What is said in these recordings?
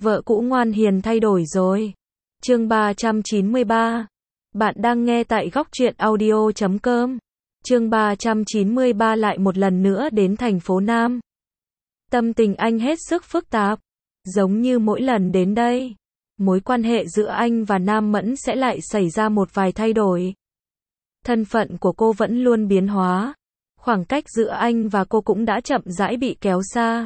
Vợ cũ ngoan hiền thay đổi rồi. Chương 393. Bạn đang nghe tại góc truyện audio.com. Chương 393 lại một lần nữa đến thành phố Nam. Tâm tình anh hết sức phức tạp. Giống như mỗi lần đến đây, mối quan hệ giữa anh và Nam Mẫn sẽ lại xảy ra một vài thay đổi. Thân phận của cô vẫn luôn biến hóa. Khoảng cách giữa anh và cô cũng đã chậm rãi bị kéo xa.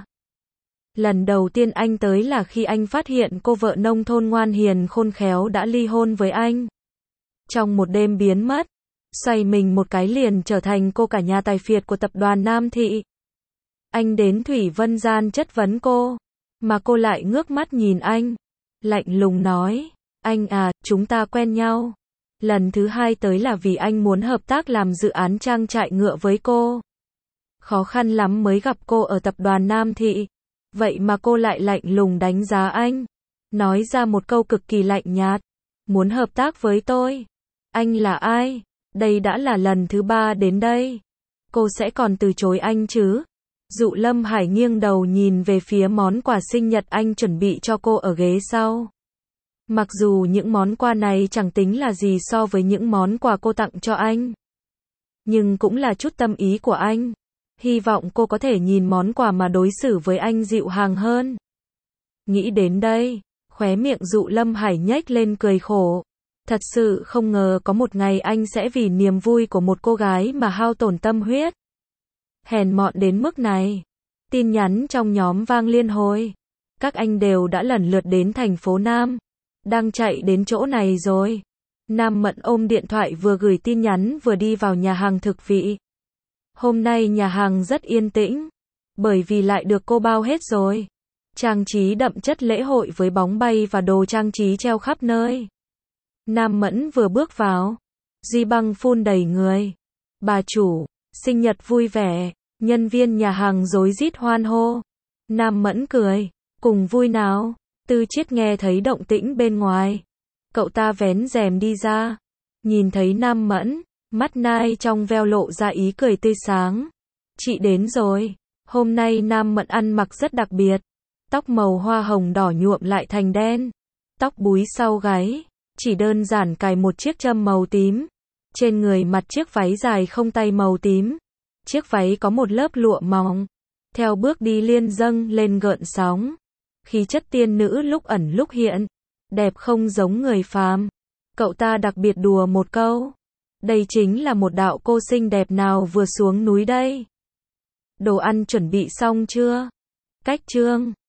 Lần đầu tiên anh tới là khi anh phát hiện cô vợ nông thôn ngoan hiền khôn khéo đã ly hôn với anh. Trong một đêm biến mất, xoay mình một cái liền trở thành cô cả nhà tài phiệt của tập đoàn Nam Thị. Anh đến Thủy Vân Gian chất vấn cô, mà cô lại ngước mắt nhìn anh, lạnh lùng nói, anh à, chúng ta quen nhau. Lần thứ hai tới là vì anh muốn hợp tác làm dự án trang trại ngựa với cô. Khó khăn lắm mới gặp cô ở tập đoàn Nam Thị. Vậy mà cô lại lạnh lùng đánh giá anh. Nói ra một câu cực kỳ lạnh nhạt. Muốn hợp tác với tôi. Anh là ai? Đây đã là lần thứ 3 đến đây. Cô sẽ còn từ chối anh chứ? Dụ Lâm Hải nghiêng đầu nhìn về phía món quà sinh nhật anh chuẩn bị cho cô ở ghế sau. Mặc dù những món quà này chẳng tính là gì so với những món quà cô tặng cho anh. Nhưng cũng là chút tâm ý của anh. Hy vọng cô có thể nhìn món quà mà đối xử với anh dịu dàng hơn. Nghĩ đến đây, khóe miệng Dụ Lâm Hải nhếch lên cười khổ. Thật sự không ngờ có một ngày anh sẽ vì niềm vui của một cô gái mà hao tổn tâm huyết. Hèn mọn đến mức này. Tin nhắn trong nhóm vang liên hồi. Các anh đều đã lần lượt đến thành phố Nam. Đang chạy đến chỗ này rồi. Nam Mẫn ôm điện thoại vừa gửi tin nhắn vừa đi vào nhà hàng thực vị. Hôm nay nhà hàng rất yên tĩnh, bởi vì lại được cô bao hết rồi. Trang trí đậm chất lễ hội với bóng bay và đồ trang trí treo khắp nơi. Nam Mẫn vừa bước vào, Duy Băng phun đầy người. Bà chủ, sinh nhật vui vẻ, nhân viên nhà hàng rối rít hoan hô. Nam Mẫn cười, cùng vui nào. Tư Chiết nghe thấy động tĩnh bên ngoài. Cậu ta vén rèm đi ra, nhìn thấy Nam Mẫn. Mắt nai trong veo lộ ra ý cười tươi sáng. Chị đến rồi. Hôm nay Nam Mẫn ăn mặc rất đặc biệt. Tóc màu hoa hồng đỏ nhuộm lại thành đen. Tóc búi sau gáy. Chỉ đơn giản cài một chiếc châm màu tím. Trên người mặc chiếc váy dài không tay màu tím. Chiếc váy có một lớp lụa mỏng. Theo bước đi liên dâng lên gợn sóng. Khí chất tiên nữ lúc ẩn lúc hiện. Đẹp không giống người phàm. Cậu ta đặc biệt đùa một câu. Đây chính là một đạo cô xinh đẹp nào vừa xuống núi đây. Đồ ăn chuẩn bị xong chưa? Cách chương